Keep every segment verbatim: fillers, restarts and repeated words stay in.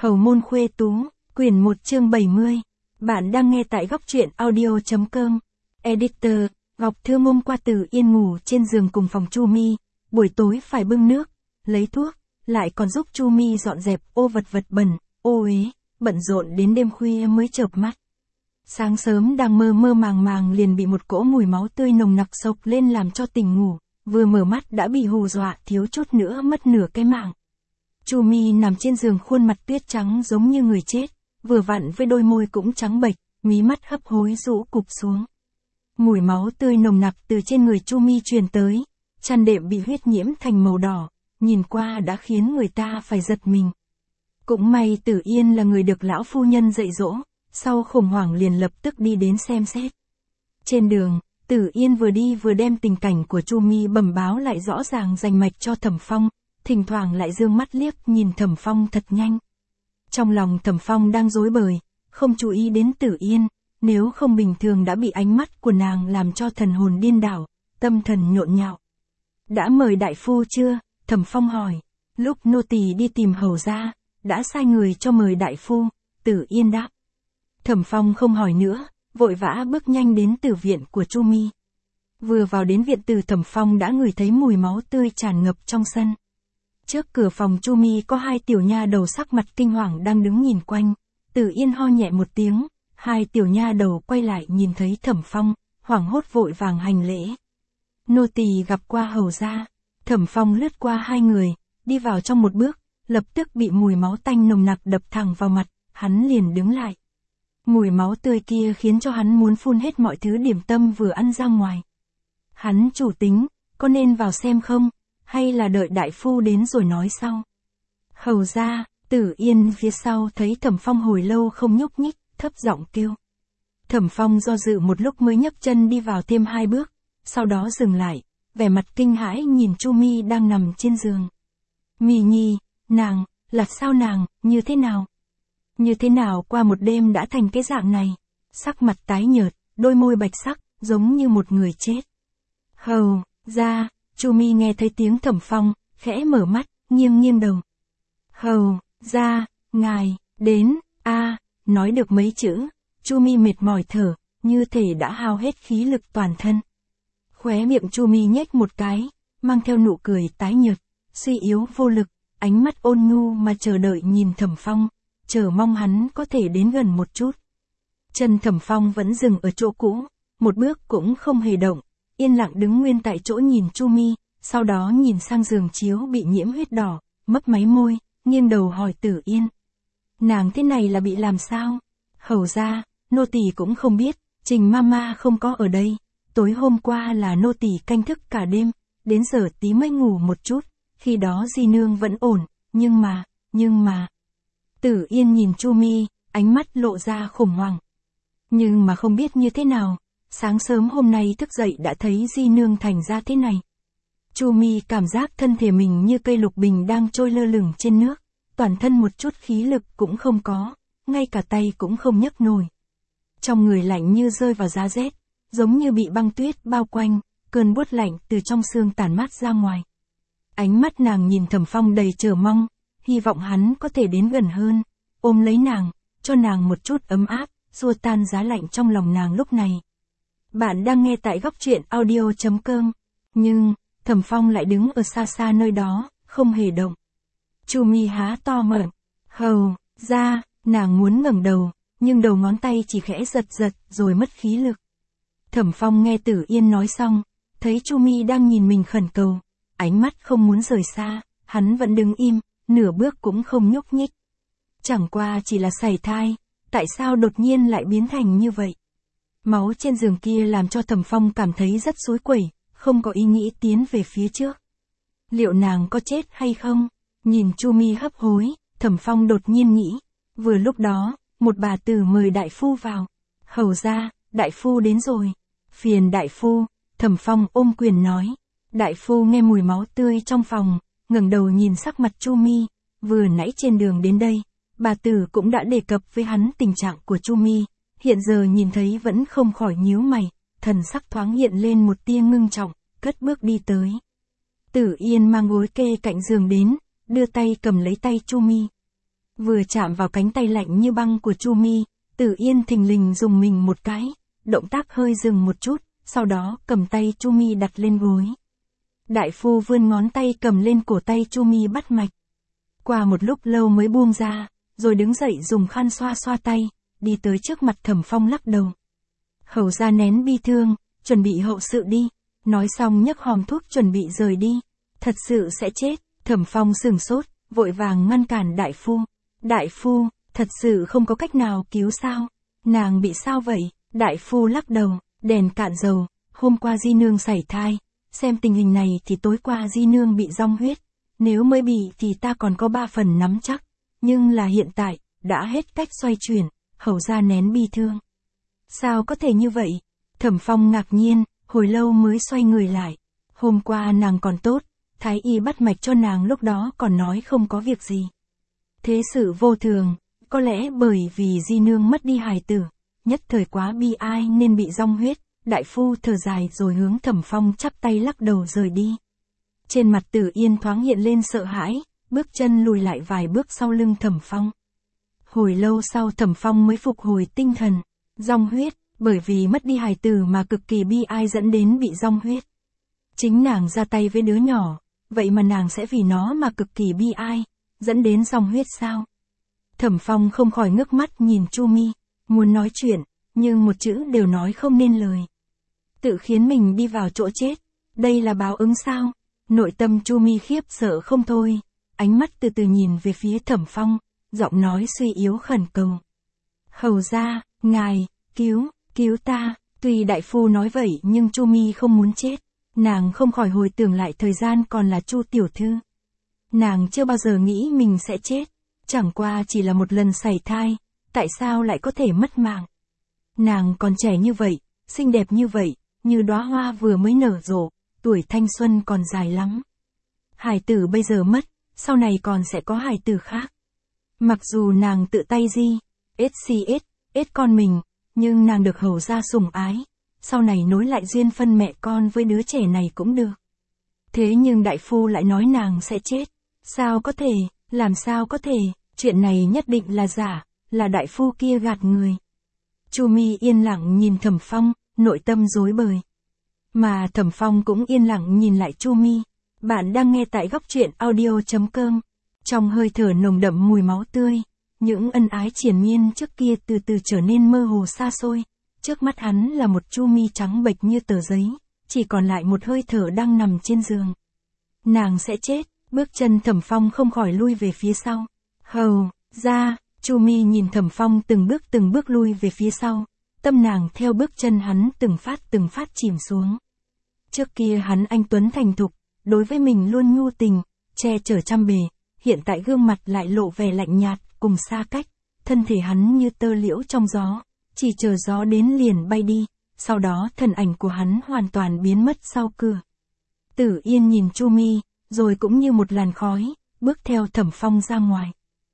Hầu môn khuê tú, quyển một chương bảy mươi. Bạn đang nghe tại góc truyện audio.com. Editor, Ngọc Thương hôm qua Từ Yên ngủ trên giường cùng phòng Chu Mi, buổi tối phải bưng nước, lấy thuốc, lại còn giúp Chu Mi dọn dẹp ô vật vật bẩn, ô uế, bận rộn đến đêm khuya mới chợp mắt. Sáng sớm đang mơ mơ màng màng liền bị một cỗ mùi máu tươi nồng nặc xộc lên làm cho tỉnh ngủ, vừa mở mắt đã bị hù dọa thiếu chút nữa mất nửa cái mạng. Chu Mi nằm trên giường khuôn mặt tuyết trắng giống như người chết, vừa vặn với đôi môi cũng trắng bệch, mí mắt hấp hối rũ cụp xuống. Mùi máu tươi nồng nặc từ trên người Chu Mi truyền tới, chăn đệm bị huyết nhiễm thành màu đỏ, nhìn qua đã khiến người ta phải giật mình. Cũng may Tử Yên là người được lão phu nhân dạy dỗ, sau khủng hoảng liền lập tức đi đến xem xét. Trên đường, Tử Yên vừa đi vừa đem tình cảnh của Chu Mi bẩm báo lại rõ ràng rành mạch cho Thẩm Phong, thỉnh thoảng lại dương mắt liếc nhìn Thẩm Phong thật nhanh. Trong lòng Thẩm Phong đang rối bời, không chú ý đến Tử Yên, nếu không bình thường đã bị ánh mắt của nàng làm cho thần hồn điên đảo, tâm thần nhộn nhạo. Đã mời đại phu chưa? Thẩm Phong hỏi. Lúc nô tỳ đi tìm hầu ra, đã sai người cho mời đại phu, Tử Yên đáp. Thẩm Phong không hỏi nữa, vội vã bước nhanh đến tử viện của Chu Mi. Vừa vào đến viện từ Thẩm Phong đã ngửi thấy mùi máu tươi tràn ngập trong sân. Trước cửa phòng Chu Mi có hai tiểu nha đầu sắc mặt kinh hoàng đang đứng nhìn quanh. Tử Yên ho nhẹ một tiếng, hai tiểu nha đầu quay lại nhìn thấy Thẩm Phong, hoảng hốt vội vàng hành lễ. Nô tỳ gặp qua hầu gia. Thẩm Phong lướt qua hai người, đi vào trong một bước, lập tức bị mùi máu tanh nồng nặc đập thẳng vào mặt, hắn liền đứng lại. Mùi máu tươi kia khiến cho hắn muốn phun hết mọi thứ điểm tâm vừa ăn ra ngoài. Hắn chủ tính, có nên vào xem không, hay là đợi đại phu đến rồi nói sau. Hầu gia, Tử Yên phía sau thấy Thẩm Phong hồi lâu không nhúc nhích, thấp giọng kêu. Thẩm Phong do dự một lúc mới nhấc chân đi vào thêm hai bước, sau đó dừng lại, vẻ mặt kinh hãi nhìn Chu Mi đang nằm trên giường. Mi Nhi, nàng, là sao nàng, như thế nào? Như thế nào qua một đêm đã thành cái dạng này? Sắc mặt tái nhợt, đôi môi bạch sắc, giống như một người chết. Hầu gia, Chu Mi nghe thấy tiếng Thẩm Phong, khẽ mở mắt, nghiêng nghiêng đầu. Hầu gia, ngài đến, a, nói được mấy chữ, Chu Mi mệt mỏi thở, như thể đã hao hết khí lực toàn thân. Khóe miệng Chu Mi nhếch một cái, mang theo nụ cười tái nhợt, suy yếu vô lực, ánh mắt ôn nhu mà chờ đợi nhìn Thẩm Phong, chờ mong hắn có thể đến gần một chút. Chân Thẩm Phong vẫn dừng ở chỗ cũ, một bước cũng không hề động, yên lặng đứng nguyên tại chỗ nhìn Chu Mi, sau đó nhìn sang giường chiếu bị nhiễm huyết đỏ, mấp máy môi, nghiêng đầu hỏi Tử Yên. Nàng thế này là bị làm sao? Hầu gia, nô tỳ cũng không biết, Trình Mama không có ở đây, tối hôm qua là nô tỳ canh thức cả đêm, đến giờ tí mới ngủ một chút, khi đó di nương vẫn ổn, nhưng mà, nhưng mà. Tử Yên nhìn Chu Mi, ánh mắt lộ ra khủng hoảng. Nhưng mà không biết như thế nào, sáng sớm hôm nay thức dậy đã thấy di nương thành ra thế này. Chu Mi cảm giác thân thể mình như cây lục bình đang trôi lơ lửng trên nước, toàn thân một chút khí lực cũng không có, ngay cả tay cũng không nhấc nổi. Trong người lạnh như rơi vào giá rét, giống như bị băng tuyết bao quanh, cơn buốt lạnh từ trong xương tản mát ra ngoài. Ánh mắt nàng nhìn Thẩm Phong đầy chờ mong, hy vọng hắn có thể đến gần hơn, ôm lấy nàng, cho nàng một chút ấm áp, xua tan giá lạnh trong lòng nàng lúc này. Bạn đang nghe tại góc truyện audio.com, nhưng, Thẩm Phong lại đứng ở xa xa nơi đó, không hề động. Chu Mi há to miệng, hầu gia, nàng muốn ngẩng đầu, nhưng đầu ngón tay chỉ khẽ giật giật rồi mất khí lực. Thẩm Phong nghe Tử Yên nói xong, thấy Chu Mi đang nhìn mình khẩn cầu, ánh mắt không muốn rời xa, hắn vẫn đứng im, nửa bước cũng không nhúc nhích. Chẳng qua chỉ là sảy thai, tại sao đột nhiên lại biến thành như vậy? Máu trên giường kia làm cho Thẩm Phong cảm thấy rất xối quẩy, không có ý nghĩ tiến về phía trước. Liệu nàng có chết hay không? Nhìn Chu Mi hấp hối, Thẩm Phong đột nhiên nghĩ. Vừa lúc đó, một bà tử mời đại phu vào. Hầu gia, đại phu đến rồi. Phiền đại phu, Thẩm Phong ôm quyền nói. Đại phu nghe mùi máu tươi trong phòng, ngẩng đầu nhìn sắc mặt Chu Mi. Vừa nãy trên đường đến đây, bà tử cũng đã đề cập với hắn tình trạng của Chu Mi. Hiện giờ nhìn thấy vẫn không khỏi nhíu mày, thần sắc thoáng hiện lên một tia ngưng trọng, cất bước đi tới. Tử Yên mang gối kê cạnh giường đến, đưa tay cầm lấy tay Chu Mi. Vừa chạm vào cánh tay lạnh như băng của Chu Mi, Tử Yên thình lình dùng mình một cái, động tác hơi dừng một chút, sau đó cầm tay Chu Mi đặt lên gối. Đại phu vươn ngón tay cầm lên cổ tay Chu Mi bắt mạch. Qua một lúc lâu mới buông ra, rồi đứng dậy dùng khăn xoa xoa tay, đi tới trước mặt Thẩm Phong lắc đầu. Hầu ra nén bi thương, chuẩn bị hậu sự đi, nói xong nhấc hòm thuốc chuẩn bị rời đi. Thật sự sẽ chết, Thẩm Phong sửng sốt, vội vàng ngăn cản đại phu. Đại phu, thật sự không có cách nào cứu sao? Nàng bị sao vậy? Đại phu lắc đầu, đèn cạn dầu, hôm qua di nương sảy thai, xem tình hình này thì tối qua di nương bị rong huyết, nếu mới bị thì ta còn có ba phần nắm chắc, nhưng là hiện tại, đã hết cách xoay chuyển, hầu ra nén bi thương. Sao có thể như vậy? Thẩm Phong ngạc nhiên, hồi lâu mới xoay người lại. Hôm qua nàng còn tốt, thái y bắt mạch cho nàng lúc đó còn nói không có việc gì. Thế sự vô thường, có lẽ bởi vì di nương mất đi hài tử, nhất thời quá bi ai nên bị rong huyết. Đại phu thở dài rồi hướng Thẩm Phong chắp tay lắc đầu rời đi. Trên mặt Tử Yên thoáng hiện lên sợ hãi, bước chân lùi lại vài bước sau lưng Thẩm Phong. Hồi lâu sau Thẩm Phong mới phục hồi tinh thần. Rong huyết, bởi vì mất đi hài tử mà cực kỳ bi ai dẫn đến bị rong huyết. Chính nàng ra tay với đứa nhỏ, vậy mà nàng sẽ vì nó mà cực kỳ bi ai, dẫn đến rong huyết sao? Thẩm Phong không khỏi ngước mắt nhìn Chu Mi, muốn nói chuyện, nhưng một chữ đều nói không nên lời. Tự khiến mình đi vào chỗ chết, đây là báo ứng sao? Nội tâm Chu Mi khiếp sợ không thôi, ánh mắt từ từ nhìn về phía Thẩm Phong, giọng nói suy yếu khẩn cầu. Hầu ra, ngài, cứu, cứu ta, tuy đại phu nói vậy nhưng Chu Mi không muốn chết, nàng không khỏi hồi tưởng lại thời gian còn là Chu tiểu thư. Nàng chưa bao giờ nghĩ mình sẽ chết, chẳng qua chỉ là một lần sảy thai, tại sao lại có thể mất mạng? Nàng còn trẻ như vậy, xinh đẹp như vậy, như đóa hoa vừa mới nở rộ, tuổi thanh xuân còn dài lắm. Hài tử bây giờ mất, sau này còn sẽ có hài tử khác. Mặc dù nàng tự tay di, ết xi ết, ết con mình, nhưng nàng được hầu ra sủng ái, sau này nối lại duyên phân mẹ con với đứa trẻ này cũng được. Thế nhưng đại phu lại nói nàng sẽ chết, sao có thể, làm sao có thể, chuyện này nhất định là giả, là đại phu kia gạt người. Chu Mi yên lặng nhìn Thẩm Phong, nội tâm rối bời. Mà Thẩm Phong cũng yên lặng nhìn lại Chu Mi. Bạn đang nghe tại góc truyện audio chấm com. Trong hơi thở nồng đậm mùi máu tươi, những ân ái triền miên trước kia từ từ trở nên mơ hồ xa xôi. Trước mắt hắn là một Chu Mi trắng bệch như tờ giấy, chỉ còn lại một hơi thở đang nằm trên giường. Nàng sẽ chết, bước chân Thẩm Phong không khỏi lui về phía sau. Hầu ra, Chu Mi nhìn Thẩm Phong từng bước từng bước lui về phía sau, tâm nàng theo bước chân hắn từng phát từng phát chìm xuống. Trước kia hắn anh tuấn thành thục, đối với mình luôn nhu tình, che chở chăm bề, hiện tại gương mặt lại lộ vẻ lạnh nhạt, cùng xa cách, thân thể hắn như tơ liễu trong gió, chỉ chờ gió đến liền bay đi, sau đó thân ảnh của hắn hoàn toàn biến mất sau cửa. Tử Yên nhìn Chu Mi, rồi cũng như một làn khói, bước theo Thẩm Phong ra ngoài.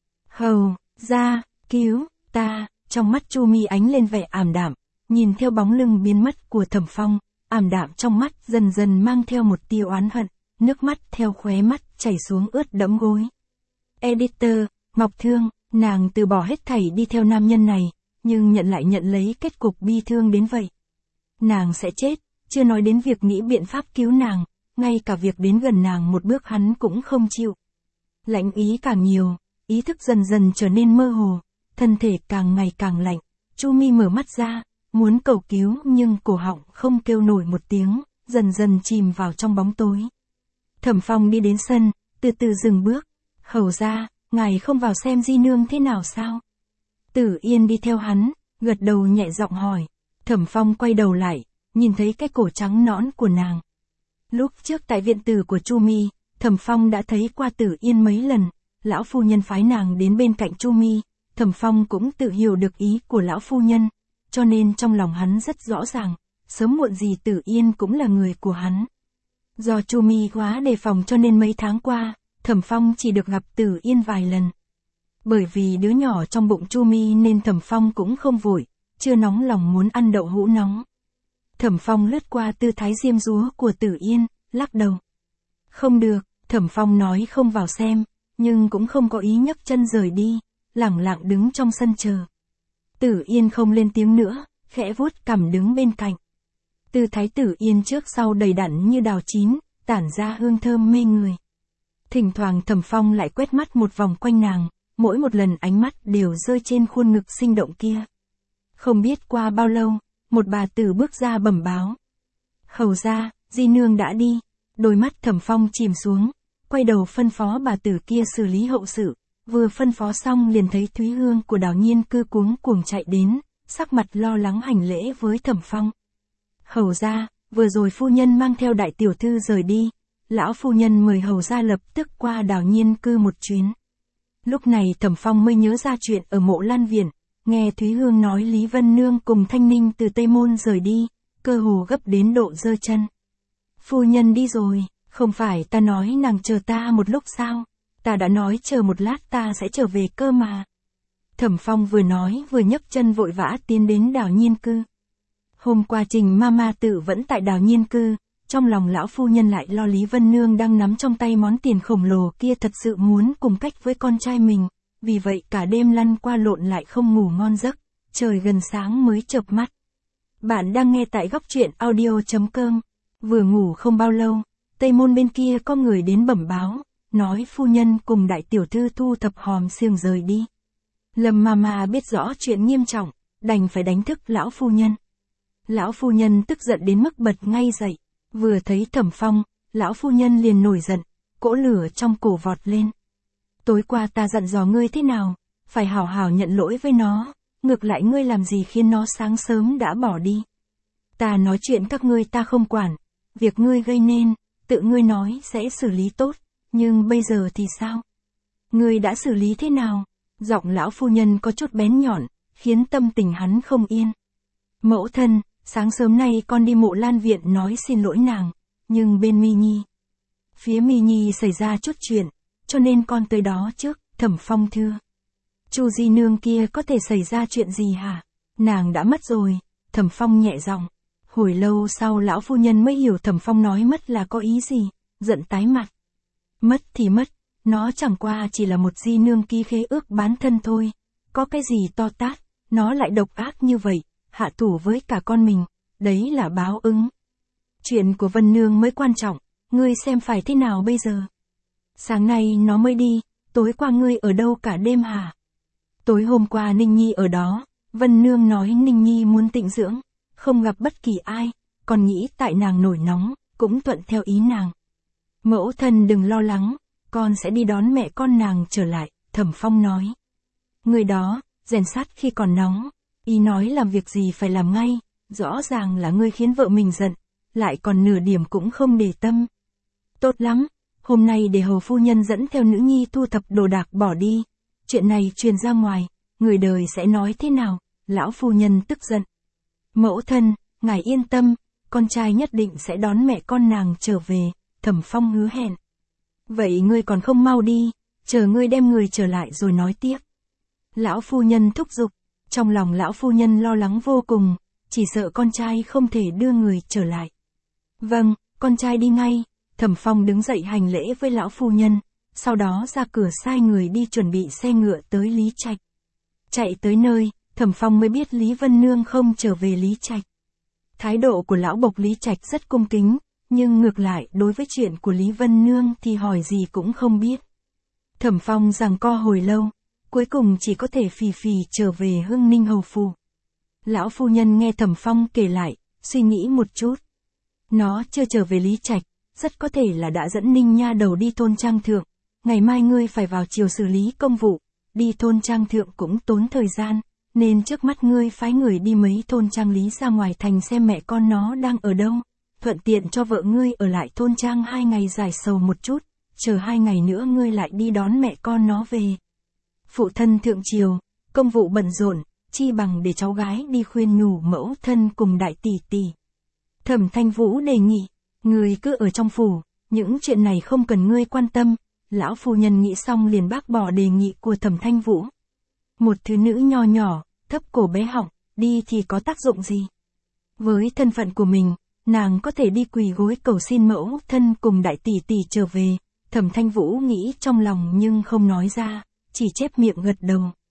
Hầu ra, cứu ta, trong mắt Chu Mi ánh lên vẻ ảm đạm, nhìn theo bóng lưng biến mất của Thẩm Phong, ảm đạm trong mắt dần dần mang theo một tia oán hận, nước mắt theo khóe mắt chảy xuống ướt đẫm gối. Editor, Ngọc Thương, nàng từ bỏ hết thảy đi theo nam nhân này, nhưng nhận lại nhận lấy kết cục bi thương đến vậy. Nàng sẽ chết, chưa nói đến việc nghĩ biện pháp cứu nàng, ngay cả việc đến gần nàng một bước hắn cũng không chịu. Lạnh ý càng nhiều, ý thức dần dần trở nên mơ hồ, thân thể càng ngày càng lạnh, Chu Mi mở mắt ra, muốn cầu cứu nhưng cổ họng không kêu nổi một tiếng, dần dần chìm vào trong bóng tối. Thẩm Phong đi đến sân, từ từ dừng bước. Hầu ra, ngài không vào xem di nương thế nào sao? Tử Yên đi theo hắn, gật đầu nhẹ giọng hỏi. Thẩm Phong quay đầu lại, nhìn thấy cái cổ trắng nõn của nàng. Lúc trước tại viện tử của Chu Mi, Thẩm Phong đã thấy qua Tử Yên mấy lần, lão phu nhân phái nàng đến bên cạnh Chu Mi, Thẩm Phong cũng tự hiểu được ý của lão phu nhân, cho nên trong lòng hắn rất rõ ràng, sớm muộn gì Tử Yên cũng là người của hắn. Do Chu Mi quá đề phòng cho nên mấy tháng qua, Thẩm Phong chỉ được gặp Tử Yên vài lần. Bởi vì đứa nhỏ trong bụng Chu Mi nên Thẩm Phong cũng không vội, chưa nóng lòng muốn ăn đậu hũ nóng. Thẩm Phong lướt qua tư thái diêm dúa của Tử Yên, lắc đầu. Không được, Thẩm Phong nói không vào xem, nhưng cũng không có ý nhấc chân rời đi, lẳng lặng đứng trong sân chờ. Tử Yên không lên tiếng nữa, khẽ vuốt cằm đứng bên cạnh. Tư thái Tử Yên trước sau đầy đặn như đào chín, tản ra hương thơm mê người. Thỉnh thoảng Thẩm Phong lại quét mắt một vòng quanh nàng, mỗi một lần ánh mắt đều rơi trên khuôn ngực sinh động kia. Không biết qua bao lâu, một bà tử bước ra bẩm báo. Hầu ra, di nương đã đi. Đôi mắt Thẩm Phong chìm xuống, quay đầu phân phó bà tử kia xử lý hậu sự. Vừa phân phó xong liền thấy Thúy Hương của Đào Nhiên Cư cuống cuồng chạy đến, sắc mặt lo lắng hành lễ với Thẩm Phong. Hầu ra, vừa rồi phu nhân mang theo đại tiểu thư rời đi, lão phu nhân mời hầu ra lập tức qua Đào Nhiên Cư một chuyến. Lúc này Thẩm Phong mới nhớ ra chuyện ở Mộ Lan Viện, nghe Thúy Hương nói Lý Vân Nương cùng Thanh Ninh từ Tây Môn rời đi, cơ hồ gấp đến độ giơ chân. Phu nhân đi rồi, không phải ta nói nàng chờ ta một lúc sao? Ta đã nói chờ một lát ta sẽ trở về cơ mà. Thẩm Phong vừa nói vừa nhấc chân vội vã tiến đến Đào Nhiên Cư. Hôm qua Trình Mama Tử vẫn tại Đào Nhiên Cư, trong lòng lão phu nhân lại lo Lý Vân Nương đang nắm trong tay món tiền khổng lồ kia thật sự muốn cùng cách với con trai mình, vì vậy cả đêm lăn qua lộn lại không ngủ ngon giấc, trời gần sáng mới chợp mắt. Bạn đang nghe tại góc truyện audio chấm com. Vừa ngủ không bao lâu, Tây Môn bên kia có người đến bẩm báo, nói phu nhân cùng đại tiểu thư thu thập hòm xiềng rời đi. Lâm Mama biết rõ chuyện nghiêm trọng, đành phải đánh thức lão phu nhân. Lão phu nhân tức giận đến mức bật ngay dậy, vừa thấy Thẩm Phong, lão phu nhân liền nổi giận, cỗ lửa trong cổ vọt lên. Tối qua ta dặn dò ngươi thế nào, phải hảo hảo nhận lỗi với nó, ngược lại ngươi làm gì khiến nó sáng sớm đã bỏ đi. Ta nói chuyện các ngươi ta không quản, việc ngươi gây nên, tự ngươi nói sẽ xử lý tốt, nhưng bây giờ thì sao? Ngươi đã xử lý thế nào? Giọng lão phu nhân có chút bén nhọn, khiến tâm tình hắn không yên. Mẫu thân, sáng sớm nay con đi Mộ Lan Viện nói xin lỗi nàng, nhưng bên Mi Nhi. Phía Mi Nhi xảy ra chút chuyện, cho nên con tới đó trước. Thẩm Phong thưa. Chu di nương kia có thể xảy ra chuyện gì hả? Nàng đã mất rồi. Thẩm Phong nhẹ giọng. Hồi lâu sau lão phu nhân mới hiểu Thẩm Phong nói mất là có ý gì, giận tái mặt. Mất thì mất, nó chẳng qua chỉ là một di nương ký khế ước bán thân thôi, có cái gì to tát, nó lại độc ác như vậy, hạ thủ với cả con mình, đấy là báo ứng. Chuyện của Vân Nương mới quan trọng, ngươi xem phải thế nào bây giờ? Sáng nay nó mới đi, tối qua ngươi ở đâu cả đêm hả? Tối hôm qua Ninh Nhi ở đó, Vân Nương nói Ninh Nhi muốn tịnh dưỡng, không gặp bất kỳ ai, còn nghĩ tại nàng nổi nóng, cũng thuận theo ý nàng. Mẫu thân đừng lo lắng, con sẽ đi đón mẹ con nàng trở lại, Thẩm Phong nói. Người đó, rèn sắt khi còn nóng, ý nói làm việc gì phải làm ngay, rõ ràng là ngươi khiến vợ mình giận, lại còn nửa điểm cũng không để tâm. Tốt lắm, hôm nay để hầu phu nhân dẫn theo nữ nhi thu thập đồ đạc bỏ đi, chuyện này truyền ra ngoài, người đời sẽ nói thế nào? Lão phu nhân tức giận. Mẫu thân, ngài yên tâm, con trai nhất định sẽ đón mẹ con nàng trở về, Thẩm Phong hứa hẹn. Vậy ngươi còn không mau đi, chờ ngươi đem người trở lại rồi nói tiếp. Lão phu nhân thúc giục, trong lòng lão phu nhân lo lắng vô cùng, chỉ sợ con trai không thể đưa người trở lại. Vâng, con trai đi ngay. Thẩm Phong đứng dậy hành lễ với lão phu nhân, sau đó ra cửa sai người đi chuẩn bị xe ngựa tới Lý Trạch. Chạy tới nơi, Thẩm Phong mới biết Lý Vân Nương không trở về Lý Trạch. Thái độ của lão bộc Lý Trạch rất cung kính, nhưng ngược lại đối với chuyện của Lý Vân Nương thì hỏi gì cũng không biết. Thẩm Phong giằng co hồi lâu, cuối cùng chỉ có thể phì phì trở về Hưng Ninh hầu phủ. Lão phu nhân nghe Thẩm Phong kể lại, suy nghĩ một chút. Nó chưa trở về Lý Trạch, rất có thể là đã dẫn Ninh nha đầu đi thôn trang thượng, ngày mai ngươi phải vào chiều xử lý công vụ, đi thôn trang thượng cũng tốn thời gian, nên trước mắt ngươi phái người đi mấy thôn trang lý ra ngoài thành xem mẹ con nó đang ở đâu, thuận tiện cho vợ ngươi ở lại thôn trang hai ngày giải sầu một chút, chờ hai ngày nữa ngươi lại đi đón mẹ con nó về. Phụ thân thượng triều, công vụ bận rộn, chi bằng để cháu gái đi khuyên nhủ mẫu thân cùng đại tỷ tỷ. Thẩm Thanh Vũ đề nghị, ngươi cứ ở trong phủ, những chuyện này không cần ngươi quan tâm. Lão phu nhân nghĩ xong liền bác bỏ đề nghị của Thẩm Thanh Vũ. Một thứ nữ nho nhỏ, thấp cổ bé họng, đi thì có tác dụng gì? Với thân phận của mình, nàng có thể đi quỳ gối cầu xin mẫu thân cùng đại tỷ tỷ trở về. Thẩm Thanh Vũ nghĩ trong lòng nhưng không nói ra, chỉ chép miệng gật đầu.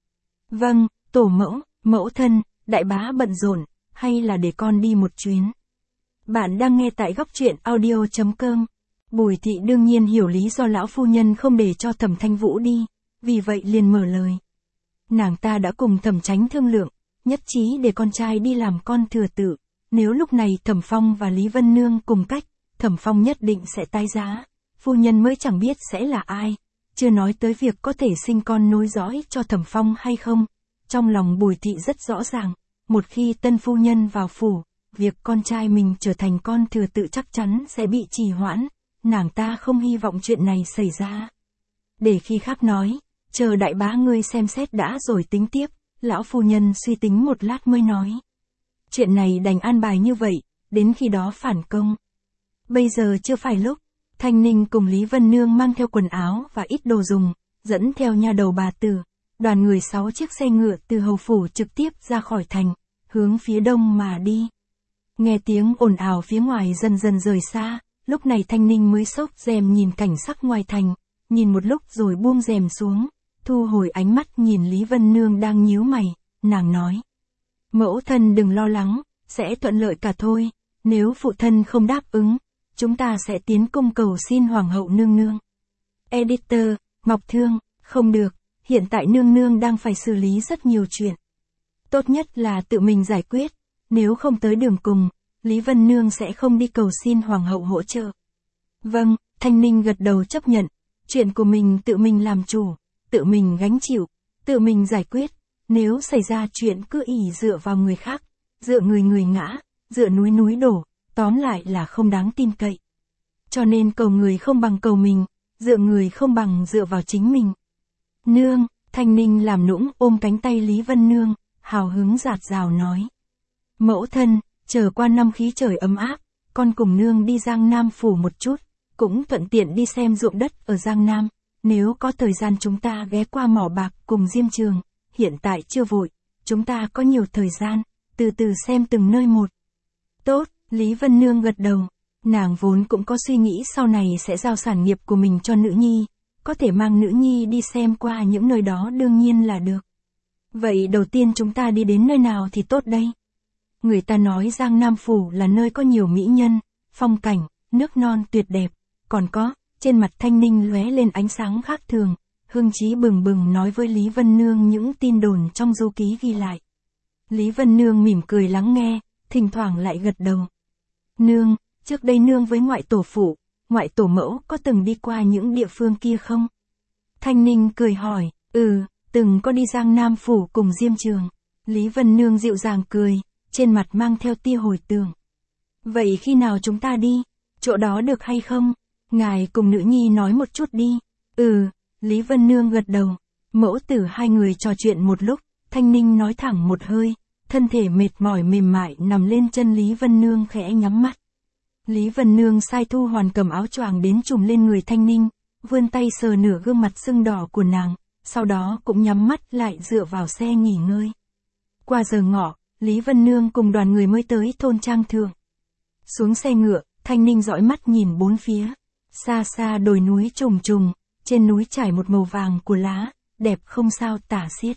Vâng, tổ mẫu, mẫu thân, đại bá bận rộn, hay là để con đi một chuyến. Bạn đang nghe tại góc truyện audio chấm com. Bùi thị đương nhiên hiểu lý do lão phu nhân không để cho Thẩm Thanh Vũ đi, vì vậy liền mở lời. Nàng ta đã cùng Thẩm Chánh thương lượng, nhất trí để con trai đi làm con thừa tự. Nếu lúc này Thẩm Phong và Lý Vân Nương cùng cách, Thẩm Phong nhất định sẽ tái giá, phu nhân mới chẳng biết sẽ là ai, chưa nói tới việc có thể sinh con nối dõi cho Thẩm Phong hay không. Trong lòng Bùi thị rất rõ ràng, một khi tân phu nhân vào phủ, việc con trai mình trở thành con thừa tự chắc chắn sẽ bị trì hoãn, nàng ta không hy vọng chuyện này xảy ra. Để khi khác nói, chờ đại bá ngươi xem xét đã rồi tính tiếp, lão phu nhân suy tính một lát mới nói. Chuyện này đành an bài như vậy, đến khi đó phản công. Bây giờ chưa phải lúc, Thanh Ninh cùng Lý Vân Nương mang theo quần áo và ít đồ dùng, dẫn theo nha đầu bà tử, đoàn người sáu chiếc xe ngựa từ hầu phủ trực tiếp ra khỏi thành, hướng phía đông mà đi. Nghe tiếng ồn ào phía ngoài dần dần rời xa, lúc này Thanh Ninh mới xốc rèm nhìn cảnh sắc ngoài thành, nhìn một lúc rồi buông rèm xuống, thu hồi ánh mắt nhìn Lý Vân Nương đang nhíu mày, nàng nói. Mẫu thân đừng lo lắng, sẽ thuận lợi cả thôi, nếu phụ thân không đáp ứng, chúng ta sẽ tiến cung cầu xin hoàng hậu nương nương. Editor, Ngọc Thương, không được, hiện tại nương nương đang phải xử lý rất nhiều chuyện. Tốt nhất là tự mình giải quyết, nếu không tới đường cùng, Lý Vân Nương sẽ không đi cầu xin hoàng hậu hỗ trợ. Vâng, Thanh Ninh gật đầu chấp nhận, chuyện của mình tự mình làm chủ, tự mình gánh chịu, tự mình giải quyết, nếu xảy ra chuyện cứ ỷ dựa vào người khác, dựa người người ngã, dựa núi núi đổ, tóm lại là không đáng tin cậy. Cho nên cầu người không bằng cầu mình, dựa người không bằng dựa vào chính mình. Nương, Thanh Ninh làm nũng ôm cánh tay Lý Vân Nương, hào hứng rạt rào nói. Mẫu thân, chờ qua năm khí trời ấm áp, con cùng nương đi Giang Nam phủ một chút, cũng thuận tiện đi xem ruộng đất ở Giang Nam, nếu có thời gian chúng ta ghé qua mỏ bạc cùng Diêm Trường, hiện tại chưa vội, chúng ta có nhiều thời gian, từ từ xem từng nơi một. Tốt, Lý Vân Nương gật đầu, nàng vốn cũng có suy nghĩ sau này sẽ giao sản nghiệp của mình cho nữ nhi, có thể mang nữ nhi đi xem qua những nơi đó đương nhiên là được. Vậy đầu tiên chúng ta đi đến nơi nào thì tốt đây? Người ta nói Giang Nam Phủ là nơi có nhiều mỹ nhân, phong cảnh, nước non tuyệt đẹp, còn có, trên mặt Thanh Ninh lóe lên ánh sáng khác thường, hưng chí bừng bừng nói với Lý Vân Nương những tin đồn trong du ký ghi lại. Lý Vân Nương mỉm cười lắng nghe, thỉnh thoảng lại gật đầu. Nương, trước đây nương với ngoại tổ phụ, ngoại tổ mẫu có từng đi qua những địa phương kia không? Thanh Ninh cười hỏi, ừ, từng có đi Giang Nam Phủ cùng Diêm Trường. Lý Vân Nương dịu dàng cười, trên mặt mang theo tia hồi tưởng. Vậy khi nào chúng ta đi? Chỗ đó được hay không? Ngài cùng nữ nhi nói một chút đi. Ừ, Lý Vân Nương gật đầu. Mẫu tử hai người trò chuyện một lúc, Thanh Ninh nói thẳng một hơi, thân thể mệt mỏi mềm mại nằm lên chân Lý Vân Nương khẽ nhắm mắt. Lý Vân Nương sai Thu Hoàn cầm áo choàng đến trùm lên người Thanh Ninh, vươn tay sờ nửa gương mặt sưng đỏ của nàng, sau đó cũng nhắm mắt lại dựa vào xe nghỉ ngơi. Qua giờ ngọ, Lý Vân Nương cùng đoàn người mới tới thôn Trang Thượng. Xuống xe ngựa, Thanh Ninh dõi mắt nhìn bốn phía. Xa xa đồi núi trùng trùng, trên núi trải một màu vàng của lá, đẹp không sao tả xiết.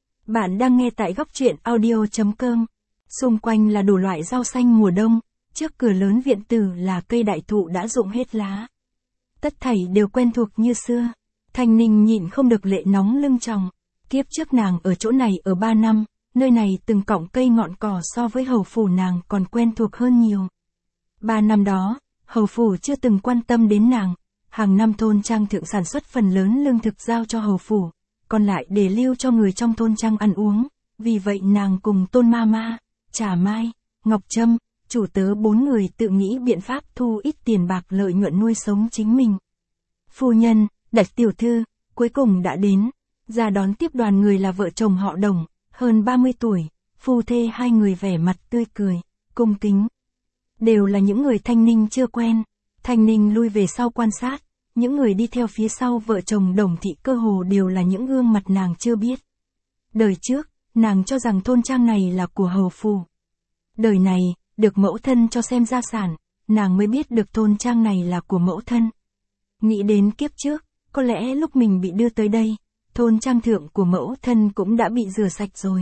Bạn đang nghe tại góc truyện audio chấm com. Xung quanh là đủ loại rau xanh mùa đông, trước cửa lớn viện tử là cây đại thụ đã rụng hết lá. Tất thảy đều quen thuộc như xưa. Thanh Ninh nhịn không được lệ nóng lưng tròng. Kiếp trước nàng ở chỗ này ở ba năm, nơi này từng cọng cây ngọn cỏ so với hầu phủ nàng còn quen thuộc hơn nhiều. Ba năm đó, hầu phủ chưa từng quan tâm đến nàng, hàng năm thôn Trang Thượng sản xuất phần lớn lương thực giao cho hầu phủ, còn lại để lưu cho người trong thôn Trang ăn uống, vì vậy nàng cùng Tôn Ma Ma, Trà Mai, Ngọc Trâm, chủ tớ bốn người tự nghĩ biện pháp thu ít tiền bạc lợi nhuận nuôi sống chính mình. Phu nhân, Đạch tiểu thư, cuối cùng đã đến, ra đón tiếp đoàn người là vợ chồng họ Đồng, hơn ba mươi tuổi, phu thê hai người vẻ mặt tươi cười, cung kính. Đều là những người Thanh Ninh chưa quen. Thanh Ninh lui về sau quan sát, những người đi theo phía sau vợ chồng Đồng thị cơ hồ đều là những gương mặt nàng chưa biết. Đời trước, nàng cho rằng thôn Trang này là của hầu phủ. Đời này, được mẫu thân cho xem gia sản, nàng mới biết được thôn Trang này là của mẫu thân. Nghĩ đến kiếp trước, có lẽ lúc mình bị đưa tới đây, thôn trang thượng của mẫu thân cũng đã bị rửa sạch rồi.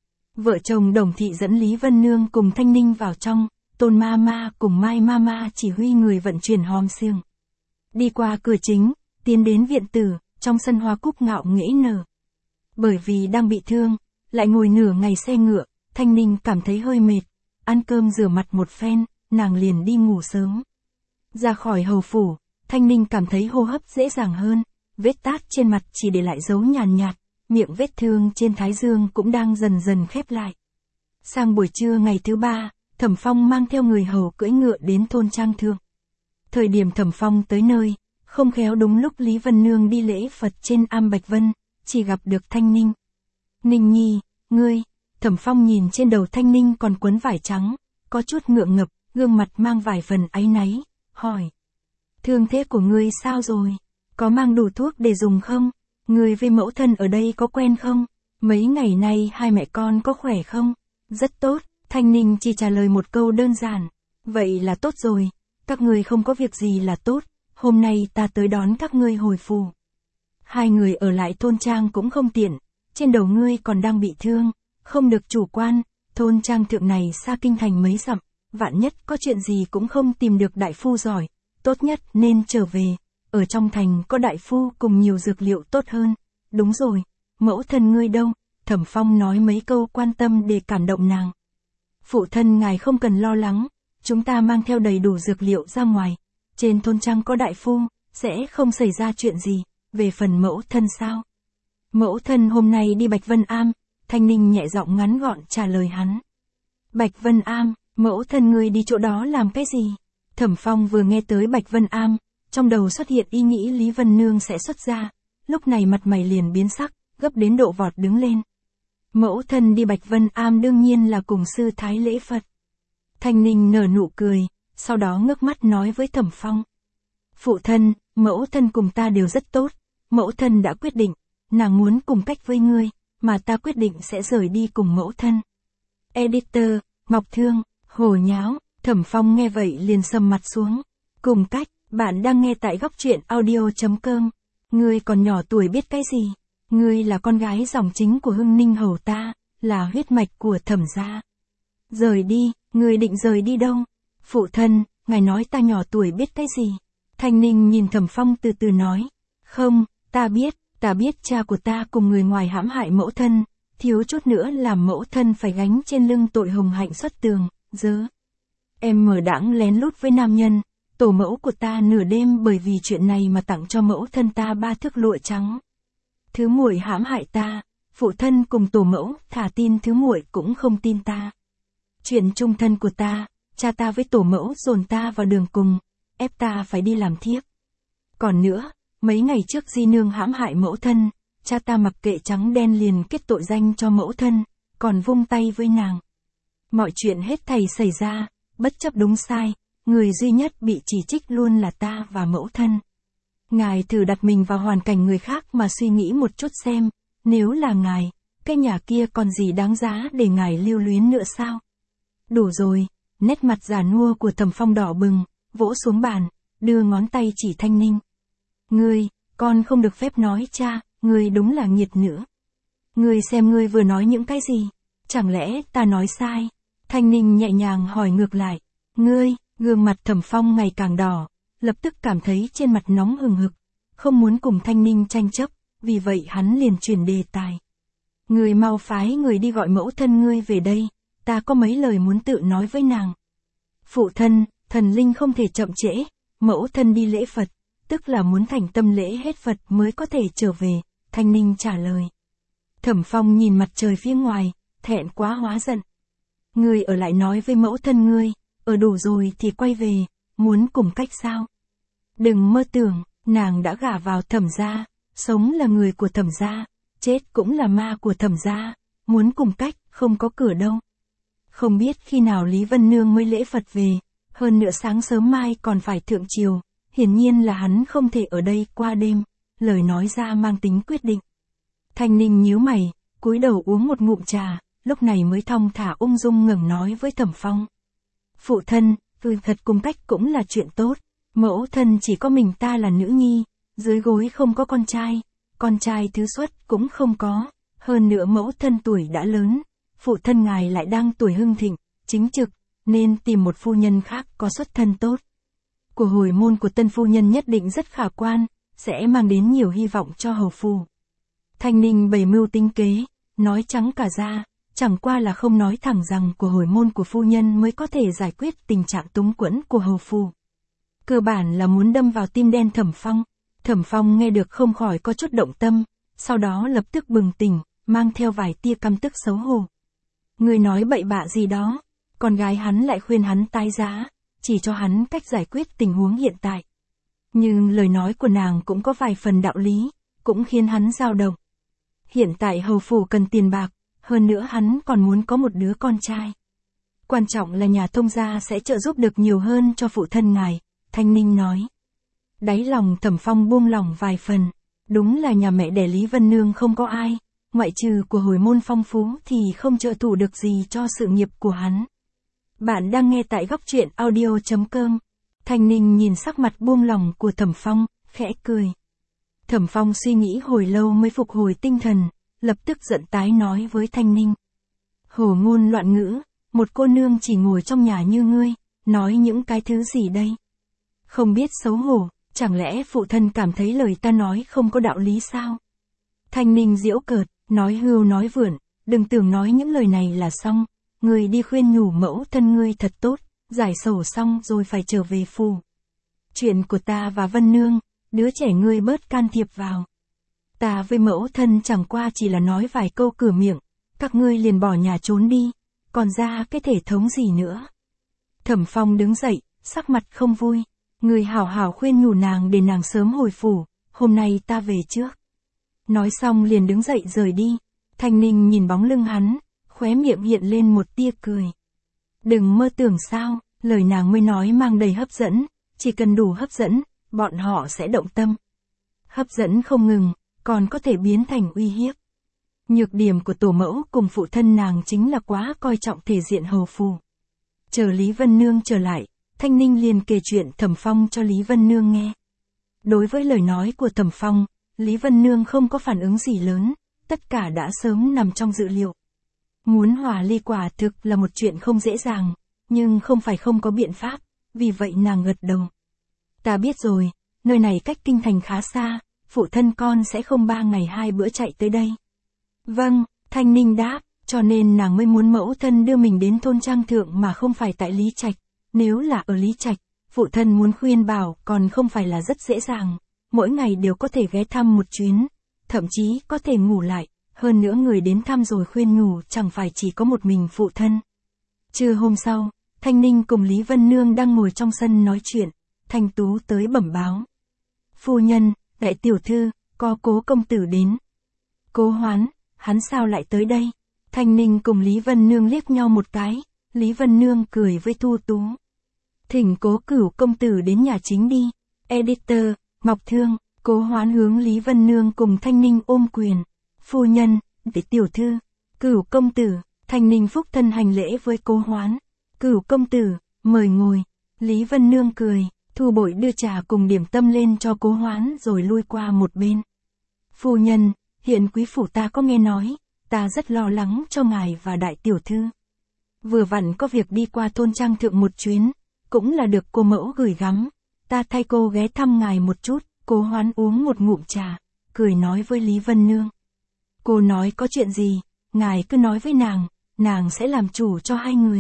Vợ chồng Đồng Thị dẫn Lý Vân Nương cùng Thanh Ninh vào trong, Tôn Ma Ma cùng Mai Ma Ma chỉ huy người vận chuyển hòm xiềng. Đi qua cửa chính, tiến đến viện tử, trong sân hoa cúc ngạo nghễ nở. Bởi vì đang bị thương, lại ngồi nửa ngày xe ngựa, Thanh Ninh cảm thấy hơi mệt, ăn cơm rửa mặt một phen, nàng liền đi ngủ sớm. Ra khỏi hầu phủ, Thanh Ninh cảm thấy hô hấp dễ dàng hơn, vết tát trên mặt chỉ để lại dấu nhàn nhạt, miệng vết thương trên thái dương cũng đang dần dần khép lại. Sang buổi trưa ngày thứ ba, Thẩm Phong mang theo người hầu cưỡi ngựa đến thôn trang thượng. Thời điểm Thẩm Phong tới nơi, không khéo đúng lúc Lý Vân Nương đi lễ Phật trên am Bạch Vân, chỉ gặp được Thanh Ninh. Ninh nhi, ngươi, Thẩm Phong nhìn trên đầu Thanh Ninh còn quấn vải trắng, có chút ngượng ngập, gương mặt mang vài phần áy náy, hỏi. Thương thế của ngươi sao rồi? Có mang đủ thuốc để dùng không? Ngươi với mẫu thân ở đây có quen không? Mấy ngày nay hai mẹ con có khỏe không? Rất tốt, Thanh Ninh chỉ trả lời một câu đơn giản. Vậy là tốt rồi, các ngươi không có việc gì là tốt, hôm nay ta tới đón các ngươi hồi phủ. Hai người ở lại thôn trang cũng không tiện, trên đầu ngươi còn đang bị thương, không được chủ quan, thôn trang thượng này xa kinh thành mấy dặm, vạn nhất có chuyện gì cũng không tìm được đại phu giỏi, tốt nhất nên trở về, ở trong thành có đại phu cùng nhiều dược liệu tốt hơn. Đúng rồi, mẫu thân ngươi đâu? Thẩm Phong nói mấy câu quan tâm để cảm động nàng. Phụ thân ngài không cần lo lắng, chúng ta mang theo đầy đủ dược liệu ra ngoài, trên thôn trang có đại phu, sẽ không xảy ra chuyện gì. Về phần mẫu thân sao? Mẫu thân hôm nay đi Bạch Vân Am, Thanh Ninh nhẹ giọng ngắn gọn trả lời hắn. Bạch Vân Am, mẫu thân ngươi đi chỗ đó làm cái gì? Thẩm Phong vừa nghe tới Bạch Vân Am, trong đầu xuất hiện ý nghĩ Lý Vân Nương sẽ xuất ra, lúc này mặt mày liền biến sắc, gấp đến độ vọt đứng lên. Mẫu thân đi Bạch Vân Am đương nhiên là cùng sư thái lễ Phật. Thanh Ninh nở nụ cười, sau đó ngước mắt nói với Thẩm Phong. Phụ thân, mẫu thân cùng ta đều rất tốt, mẫu thân đã quyết định, nàng muốn cùng cách với ngươi, mà ta quyết định sẽ rời đi cùng mẫu thân. Editor, Ngọc Thương, hồ nháo, Thẩm Phong nghe vậy liền sầm mặt xuống. Cùng cách, bạn đang nghe tại góc truyện audio chấm com. Ngươi còn nhỏ tuổi biết cái gì? Ngươi là con gái dòng chính của Hưng Ninh hầu ta, là huyết mạch của Thẩm gia. Rời đi, ngươi định rời đi đâu? Phụ thân, ngài nói ta nhỏ tuổi biết cái gì? Thanh Ninh nhìn Thẩm Phong từ từ nói. Không, ta biết, ta biết cha của ta cùng người ngoài hãm hại mẫu thân, thiếu chút nữa làm mẫu thân phải gánh trên lưng tội hồng hạnh xuất tường, dớ. Em mở đãng lén lút với nam nhân, tổ mẫu của ta nửa đêm bởi vì chuyện này mà tặng cho mẫu thân ta ba thước lụa trắng. Thứ muội hãm hại ta, phụ thân cùng tổ mẫu thả tin thứ muội cũng không tin ta. Chuyện chung thân của ta, cha ta với tổ mẫu dồn ta vào đường cùng, ép ta phải đi làm thiếp. Còn nữa, mấy ngày trước di nương hãm hại mẫu thân, cha ta mặc kệ trắng đen liền kết tội danh cho mẫu thân, còn vung tay với nàng. Mọi chuyện hết thảy xảy ra, bất chấp đúng sai, người duy nhất bị chỉ trích luôn là ta và mẫu thân. Ngài thử đặt mình vào hoàn cảnh người khác mà suy nghĩ một chút xem, nếu là ngài, cái nhà kia còn gì đáng giá để ngài lưu luyến nữa sao? Đủ rồi, nét mặt già nua của Thẩm Phong đỏ bừng, vỗ xuống bàn, đưa ngón tay chỉ Thanh Ninh. Ngươi, con không được phép nói cha, ngươi đúng là nghiệt nữa. Ngươi xem ngươi vừa nói những cái gì, chẳng lẽ ta nói sai? Thanh Ninh nhẹ nhàng hỏi ngược lại. Ngươi, gương mặt Thẩm Phong ngày càng đỏ, lập tức cảm thấy trên mặt nóng hừng hực, không muốn cùng Thanh Ninh tranh chấp, vì vậy hắn liền chuyển đề tài. Ngươi mau phái người đi gọi mẫu thân ngươi về đây, ta có mấy lời muốn tự nói với nàng. Phụ thân, thần linh không thể chậm trễ, mẫu thân đi lễ Phật, tức là muốn thành tâm lễ hết Phật mới có thể trở về, Thanh Ninh trả lời. Thẩm Phong nhìn mặt trời phía ngoài, thẹn quá hóa giận. Ngươi ở lại nói với mẫu thân ngươi, ở đủ rồi thì quay về, muốn cùng cách sao? Đừng mơ tưởng, nàng đã gả vào Thẩm gia, sống là người của Thẩm gia, chết cũng là ma của Thẩm gia, muốn cùng cách, không có cửa đâu. Không biết khi nào Lý Vân Nương mới lễ Phật về, hơn nữa sáng sớm mai còn phải thượng triều, hiển nhiên là hắn không thể ở đây qua đêm, lời nói ra mang tính quyết định. Thanh Ninh nhíu mày, cúi đầu uống một ngụm trà, lúc này mới thong thả ung dung ngẩng nói với Thẩm Phong. Phụ thân, ừ thật cùng cách cũng là chuyện tốt, mẫu thân chỉ có mình ta là nữ nhi, dưới gối không có con trai, con trai thứ xuất cũng không có, hơn nữa mẫu thân tuổi đã lớn, phụ thân ngài lại đang tuổi hưng thịnh, chính trực, nên tìm một phu nhân khác có xuất thân tốt. Của hồi môn của tân phu nhân nhất định rất khả quan, sẽ mang đến nhiều hy vọng cho hầu phu. Thanh Ninh bày mưu tính kế, nói trắng cả ra, chẳng qua là không nói thẳng rằng của hồi môn của phu nhân mới có thể giải quyết tình trạng túng quẫn của hầu phu. Cơ bản là muốn đâm vào tim đen Thẩm Phong. Thẩm Phong nghe được không khỏi có chút động tâm, sau đó lập tức bừng tỉnh, mang theo vài tia căm tức xấu hổ. Người nói bậy bạ gì đó, con gái hắn lại khuyên hắn tái giá, chỉ cho hắn cách giải quyết tình huống hiện tại. Nhưng lời nói của nàng cũng có vài phần đạo lý, cũng khiến hắn dao động. Hiện tại hầu phủ cần tiền bạc, hơn nữa hắn còn muốn có một đứa con trai. Quan trọng là nhà thông gia sẽ trợ giúp được nhiều hơn cho phụ thân ngài, Thanh Ninh nói. Đáy lòng Thẩm Phong buông lỏng vài phần, đúng là nhà mẹ đẻ Lý Vân Nương không có ai, ngoại trừ của hồi môn phong phú thì không trợ thủ được gì cho sự nghiệp của hắn. Bạn đang nghe tại góc truyện audio chấm com. Thanh Ninh nhìn sắc mặt buông lỏng của Thẩm Phong, khẽ cười. Thẩm Phong suy nghĩ hồi lâu mới phục hồi tinh thần, lập tức giận tái nói với Thanh Ninh. Hổ ngôn loạn ngữ, một cô nương chỉ ngồi trong nhà như ngươi, nói những cái thứ gì đây? Không biết xấu hổ, chẳng lẽ phụ thân cảm thấy lời ta nói không có đạo lý sao? Thanh Ninh giễu cợt, nói hưu nói vượn, đừng tưởng nói những lời này là xong, ngươi đi khuyên nhủ mẫu thân ngươi thật tốt, giải sầu xong rồi phải trở về phủ. Chuyện của ta và Vân Nương, đứa trẻ ngươi bớt can thiệp vào. Ta với mẫu thân chẳng qua chỉ là nói vài câu cửa miệng, các ngươi liền bỏ nhà trốn đi, còn ra cái thể thống gì nữa. Thẩm Phong đứng dậy, sắc mặt không vui, người hảo hảo khuyên nhủ nàng để nàng sớm hồi phủ, hôm nay ta về trước. Nói xong liền đứng dậy rời đi, Thanh Ninh nhìn bóng lưng hắn, khóe miệng hiện lên một tia cười. Đừng mơ tưởng sao, lời nàng mới nói mang đầy hấp dẫn, chỉ cần đủ hấp dẫn, bọn họ sẽ động tâm. Hấp dẫn không ngừng, còn có thể biến thành uy hiếp. Nhược điểm của tổ mẫu cùng phụ thân nàng chính là quá coi trọng thể diện hầu phù. Chờ Lý Vân Nương trở lại, Thanh Ninh liền kể chuyện Thẩm Phong cho Lý Vân Nương nghe. Đối với lời nói của Thẩm Phong, Lý Vân Nương không có phản ứng gì lớn, tất cả đã sớm nằm trong dự liệu. Muốn hòa ly quả thực là một chuyện không dễ dàng, nhưng không phải không có biện pháp, vì vậy nàng gật đầu. Ta biết rồi, nơi này cách kinh thành khá xa, phụ thân con sẽ không ba ngày hai bữa chạy tới đây. Vâng, Thanh Ninh đáp, cho nên nàng mới muốn mẫu thân đưa mình đến thôn trang thượng mà không phải tại Lý Trạch. Nếu là ở Lý Trạch, phụ thân muốn khuyên bảo còn không phải là rất dễ dàng, mỗi ngày đều có thể ghé thăm một chuyến, thậm chí có thể ngủ lại, hơn nữa người đến thăm rồi khuyên nhủ chẳng phải chỉ có một mình phụ thân. Trưa hôm sau, Thanh Ninh cùng Lý Vân Nương đang ngồi trong sân nói chuyện, Thanh Tú tới bẩm báo. Phu nhân, đại tiểu thư, có Cố công tử đến. Cố Hoán, hắn sao lại tới đây? Thanh Ninh cùng Lý Vân Nương liếc nhau một cái, Lý Vân Nương cười với Thu Tú. Thỉnh Cố Cửu công tử đến nhà chính đi. Editor, Ngọc Thương. Cố Hoán hướng Lý Vân Nương cùng Thanh Ninh ôm quyền. Phu nhân, đại tiểu thư, Cửu công tử. Thanh Ninh phúc thân hành lễ với Cố Hoán. Cửu công tử, mời ngồi. Lý Vân Nương cười, thu bội đưa trà cùng điểm tâm lên cho Cố Hoán rồi lui qua một bên. Phu nhân, hiện quý phủ ta có nghe nói, ta rất lo lắng cho ngài và đại tiểu thư. Vừa vặn có việc đi qua thôn trang thượng một chuyến, cũng là được cô mẫu gửi gắm, ta thay cô ghé thăm ngài một chút. Cố Hoán uống một ngụm trà, cười nói với Lý Vân Nương. Cô nói có chuyện gì, ngài cứ nói với nàng, nàng sẽ làm chủ cho hai người.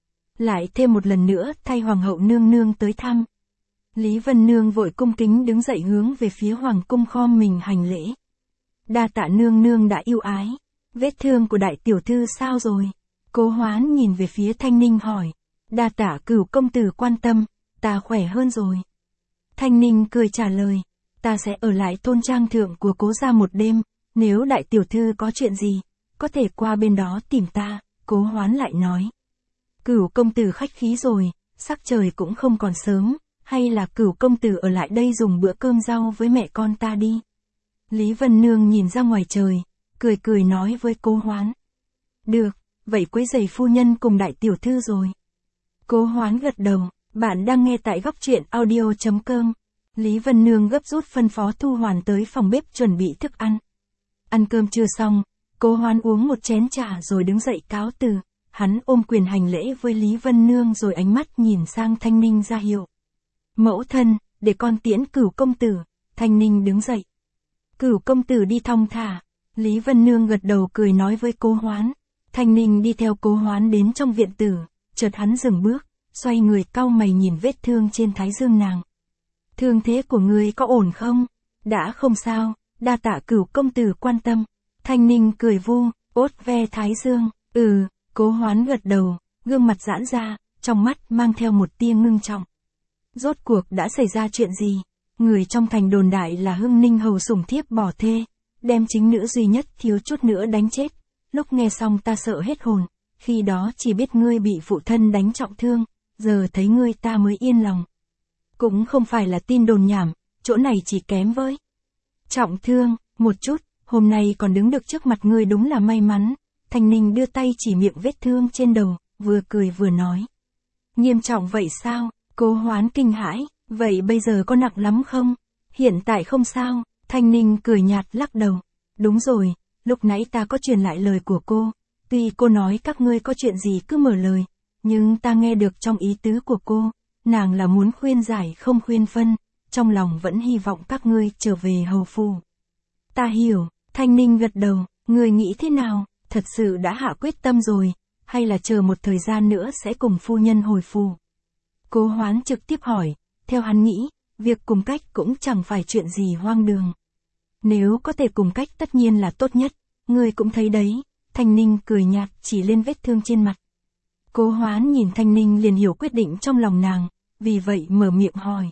Lại thêm một lần nữa thay hoàng hậu nương nương tới thăm. Lý Vân Nương vội cung kính đứng dậy hướng về phía hoàng cung khom mình hành lễ. Đa tạ nương nương đã yêu ái, vết thương của đại tiểu thư sao rồi? Cố Hoán nhìn về phía Thanh Ninh hỏi. Đa tạ Cửu công tử quan tâm, ta khỏe hơn rồi. Thanh Ninh cười trả lời, ta sẽ ở lại thôn trang thượng của Cố gia một đêm, nếu đại tiểu thư có chuyện gì, có thể qua bên đó tìm ta. Cố Hoán lại nói. Cửu công tử khách khí rồi, sắc trời cũng không còn sớm, hay là Cửu công tử ở lại đây dùng bữa cơm rau với mẹ con ta đi. Lý Vân Nương nhìn ra ngoài trời, cười cười nói với Cố Hoán. Được, vậy quấy rầy phu nhân cùng đại tiểu thư rồi. Cố Hoán gật đầu, bạn đang nghe tại góc truyện audio chấm com. Lý Vân Nương gấp rút phân phó Thu Hoàn tới phòng bếp chuẩn bị thức ăn. Ăn cơm chưa xong, Cố Hoán uống một chén trà rồi đứng dậy cáo từ. Hắn ôm quyền hành lễ với Lý Vân Nương rồi ánh mắt nhìn sang Thanh Ninh ra hiệu. Mẫu thân, để con tiễn Cửu công tử. Thanh Ninh đứng dậy. Cửu công tử đi thong thả. Lý Vân Nương gật đầu cười nói với Cố Hoán. Thanh Ninh đi theo Cố Hoán đến trong viện tử, chợt hắn dừng bước, xoay người cau mày nhìn vết thương trên thái dương nàng. Thương thế của ngươi có ổn không? Đã không sao, đa tạ Cửu công tử quan tâm. Thanh Ninh cười vu, ốt ve thái dương. Ừ, Cố Hoán gật đầu, gương mặt giãn ra, trong mắt mang theo một tia ngưng trọng. Rốt cuộc đã xảy ra chuyện gì? Người trong thành đồn đại là Hưng Ninh hầu sủng thiếp bỏ thê, đem chính nữ duy nhất thiếu chút nữa đánh chết. Lúc nghe xong ta sợ hết hồn, khi đó chỉ biết ngươi bị phụ thân đánh trọng thương, giờ thấy ngươi ta mới yên lòng. Cũng không phải là tin đồn nhảm, chỗ này chỉ kém với trọng thương, một chút, hôm nay còn đứng được trước mặt ngươi đúng là may mắn. Thanh Ninh đưa tay chỉ miệng vết thương trên đầu, vừa cười vừa nói. Nghiêm trọng vậy sao? Cố Hoán kinh hãi, vậy bây giờ có nặng lắm không? Hiện tại không sao, Thanh Ninh cười nhạt lắc đầu. Đúng rồi, lúc nãy ta có truyền lại lời của cô, tuy cô nói các ngươi có chuyện gì cứ mở lời, nhưng ta nghe được trong ý tứ của cô, nàng là muốn khuyên giải không khuyên phân, trong lòng vẫn hy vọng các ngươi trở về hầu phủ. Ta hiểu, Thanh Ninh gật đầu, ngươi nghĩ thế nào, thật sự đã hạ quyết tâm rồi, hay là chờ một thời gian nữa sẽ cùng phu nhân hồi phủ? Cố Hoán trực tiếp hỏi, theo hắn nghĩ, việc cùng cách cũng chẳng phải chuyện gì hoang đường. Nếu có thể cùng cách tất nhiên là tốt nhất, ngươi cũng thấy đấy. Thanh Ninh cười nhạt chỉ lên vết thương trên mặt. Cố Hoán nhìn Thanh Ninh liền hiểu quyết định trong lòng nàng, vì vậy mở miệng hỏi.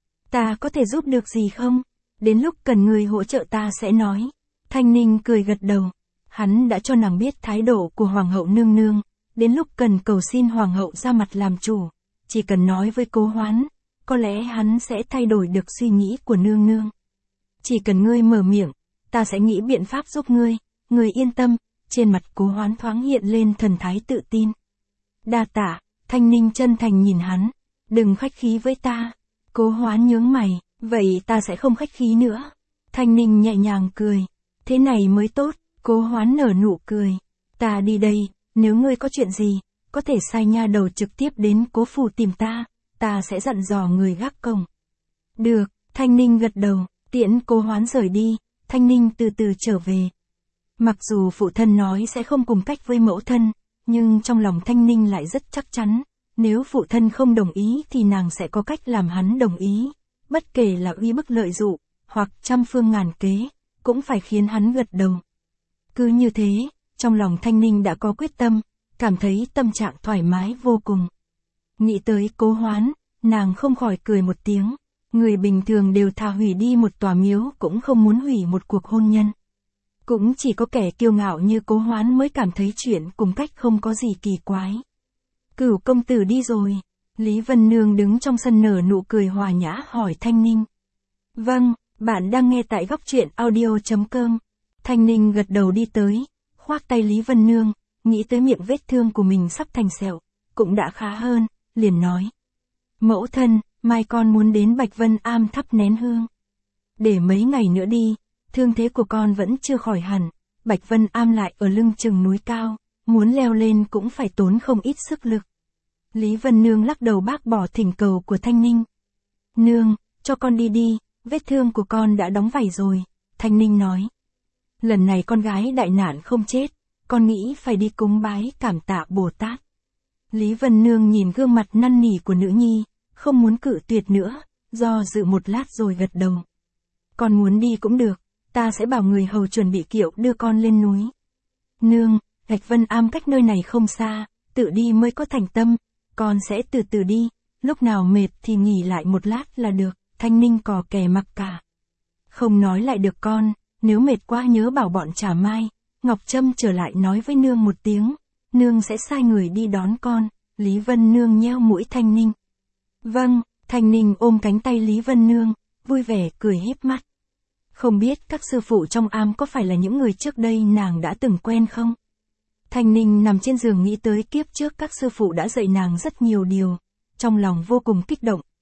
Ta có thể giúp được gì không? Đến lúc cần người hỗ trợ ta sẽ nói. Thanh Ninh cười gật đầu. Hắn đã cho nàng biết thái độ của Hoàng hậu nương nương, đến lúc cần cầu xin Hoàng hậu ra mặt làm chủ, chỉ cần nói với Cố Hoán, có lẽ hắn sẽ thay đổi được suy nghĩ của nương nương. Chỉ cần ngươi mở miệng, ta sẽ nghĩ biện pháp giúp ngươi, ngươi yên tâm. Trên mặt Cố Hoán thoáng hiện lên thần thái tự tin. Đa tạ, Thanh Ninh chân thành nhìn hắn, đừng khách khí với ta. Cố Hoán nhướng mày, vậy ta sẽ không khách khí nữa. Thanh Ninh nhẹ nhàng cười, thế này mới tốt. Cố Hoán nở nụ cười, ta đi đây, nếu ngươi có chuyện gì, có thể sai nha đầu trực tiếp đến Cố phủ tìm ta, ta sẽ dặn dò người gác cổng. Được, Thanh Ninh gật đầu, tiễn Cố Hoán rời đi, Thanh Ninh từ từ trở về. Mặc dù phụ thân nói sẽ không cùng cách với mẫu thân, nhưng trong lòng Thanh Ninh lại rất chắc chắn, nếu phụ thân không đồng ý thì nàng sẽ có cách làm hắn đồng ý, bất kể là uy bức lợi dụ, hoặc trăm phương ngàn kế, cũng phải khiến hắn gật đầu. Cứ như thế, trong lòng Thanh Ninh đã có quyết tâm, cảm thấy tâm trạng thoải mái vô cùng. Nghĩ tới Cố Hoán, nàng không khỏi cười một tiếng, người bình thường đều thà hủy đi một tòa miếu cũng không muốn hủy một cuộc hôn nhân. Cũng chỉ có kẻ kiêu ngạo như Cố Hoán mới cảm thấy chuyện cùng cách không có gì kỳ quái. Cửu công tử đi rồi. Lý Vân Nương đứng trong sân nở nụ cười hòa nhã hỏi Thanh Ninh. Vâng, bạn đang nghe tại góc truyện audio chấm com. Thanh Ninh gật đầu đi tới, khoác tay Lý Vân Nương, nghĩ tới miệng vết thương của mình sắp thành sẹo, cũng đã khá hơn, liền nói. Mẫu thân, mai con muốn đến Bạch Vân Am thắp nén hương. Để mấy ngày nữa đi, thương thế của con vẫn chưa khỏi hẳn, Bạch Vân Am lại ở lưng chừng núi cao, muốn leo lên cũng phải tốn không ít sức lực. Lý Vân Nương lắc đầu bác bỏ thỉnh cầu của Thanh Ninh. Nương, cho con đi đi, vết thương của con đã đóng vảy rồi, Thanh Ninh nói. Lần này con gái đại nạn không chết, con nghĩ phải đi cúng bái cảm tạ Bồ Tát. Lý Vân Nương nhìn gương mặt năn nỉ của nữ nhi, không muốn cự tuyệt nữa, do dự một lát rồi gật đầu. Con muốn đi cũng được, ta sẽ bảo người hầu chuẩn bị kiệu đưa con lên núi. Nương, Bạch Vân Am cách nơi này không xa, tự đi mới có thành tâm, con sẽ từ từ đi, lúc nào mệt thì nghỉ lại một lát là được, Thanh Ninh cò kè mặc cả. Không nói lại được con, nếu mệt quá nhớ bảo bọn Trà Mai, Ngọc Trâm trở lại nói với nương một tiếng, nương sẽ sai người đi đón con. Lý Vân Nương nheo mũi Thanh Ninh. Vâng, Thanh Ninh ôm cánh tay Lý Vân Nương, vui vẻ cười híp mắt. Không biết các sư phụ trong am có phải là những người trước đây nàng đã từng quen không? Thanh Ninh nằm trên giường nghĩ tới kiếp trước các sư phụ đã dạy nàng rất nhiều điều, trong lòng vô cùng kích động,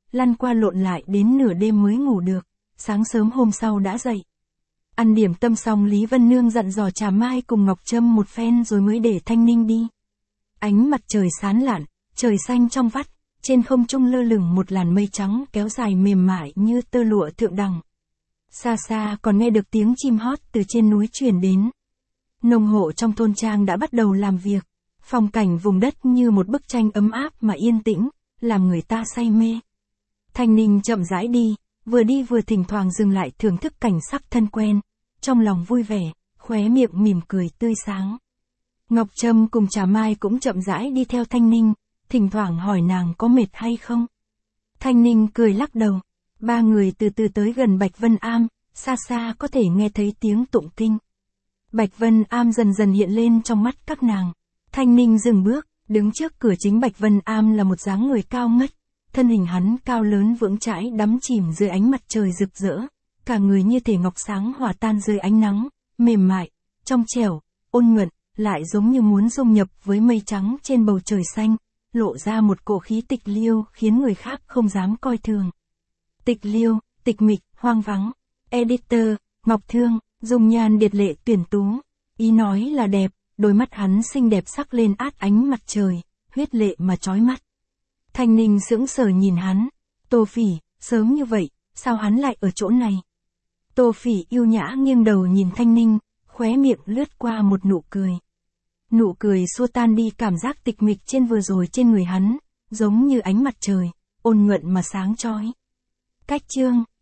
lăn qua lộn lại đến nửa đêm mới ngủ được, sáng sớm hôm sau đã dậy. Ăn điểm tâm xong Lý Vân Nương dặn dò Trà Mai cùng Ngọc Trâm một phen rồi mới để Thanh Ninh đi. Ánh mặt trời sáng lạn, trời xanh trong vắt, trên không trung lơ lửng một làn mây trắng kéo dài mềm mại như tơ lụa thượng đẳng. Xa xa còn nghe được tiếng chim hót từ trên núi truyền đến. Nông hộ trong thôn trang đã bắt đầu làm việc, phong cảnh vùng đất như một bức tranh ấm áp mà yên tĩnh, làm người ta say mê. Thanh Ninh chậm rãi đi, vừa đi vừa thỉnh thoảng dừng lại thưởng thức cảnh sắc thân quen, trong lòng vui vẻ, khóe miệng mỉm cười tươi sáng. Ngọc Trâm cùng Trà Mai cũng chậm rãi đi theo Thanh Ninh, thỉnh thoảng hỏi nàng có mệt hay không. Thanh Ninh cười lắc đầu. Ba người từ từ tới gần Bạch Vân Am, xa xa có thể nghe thấy tiếng tụng kinh. Bạch Vân Am dần dần hiện lên trong mắt các nàng. Thanh Ninh dừng bước, đứng trước cửa chính Bạch Vân Am là một dáng người cao ngất. Thân hình hắn cao lớn vững chãi đắm chìm dưới ánh mặt trời rực rỡ. Cả người như thể ngọc sáng hòa tan dưới ánh nắng, mềm mại, trong trẻo, ôn nhuận, lại giống như muốn dung nhập với mây trắng trên bầu trời xanh, lộ ra một cổ khí tịch liêu khiến người khác không dám coi thường. Tịch liêu, tịch mịch, hoang vắng. Editor, Ngọc Thương, dùng nhan điệt lệ tuyển tú. Ý nói là đẹp, đôi mắt hắn xinh đẹp sắc lên át ánh mặt trời, huyết lệ mà chói mắt. Thanh Ninh sững sờ nhìn hắn. Tô Phỉ, sớm như vậy, sao hắn lại ở chỗ này? Tô Phỉ yêu nhã nghiêng đầu nhìn Thanh Ninh, khóe miệng lướt qua một nụ cười. Nụ cười xua tan đi cảm giác tịch mịch trên vừa rồi trên người hắn, giống như ánh mặt trời, ôn nhuận mà sáng chói. Cách chương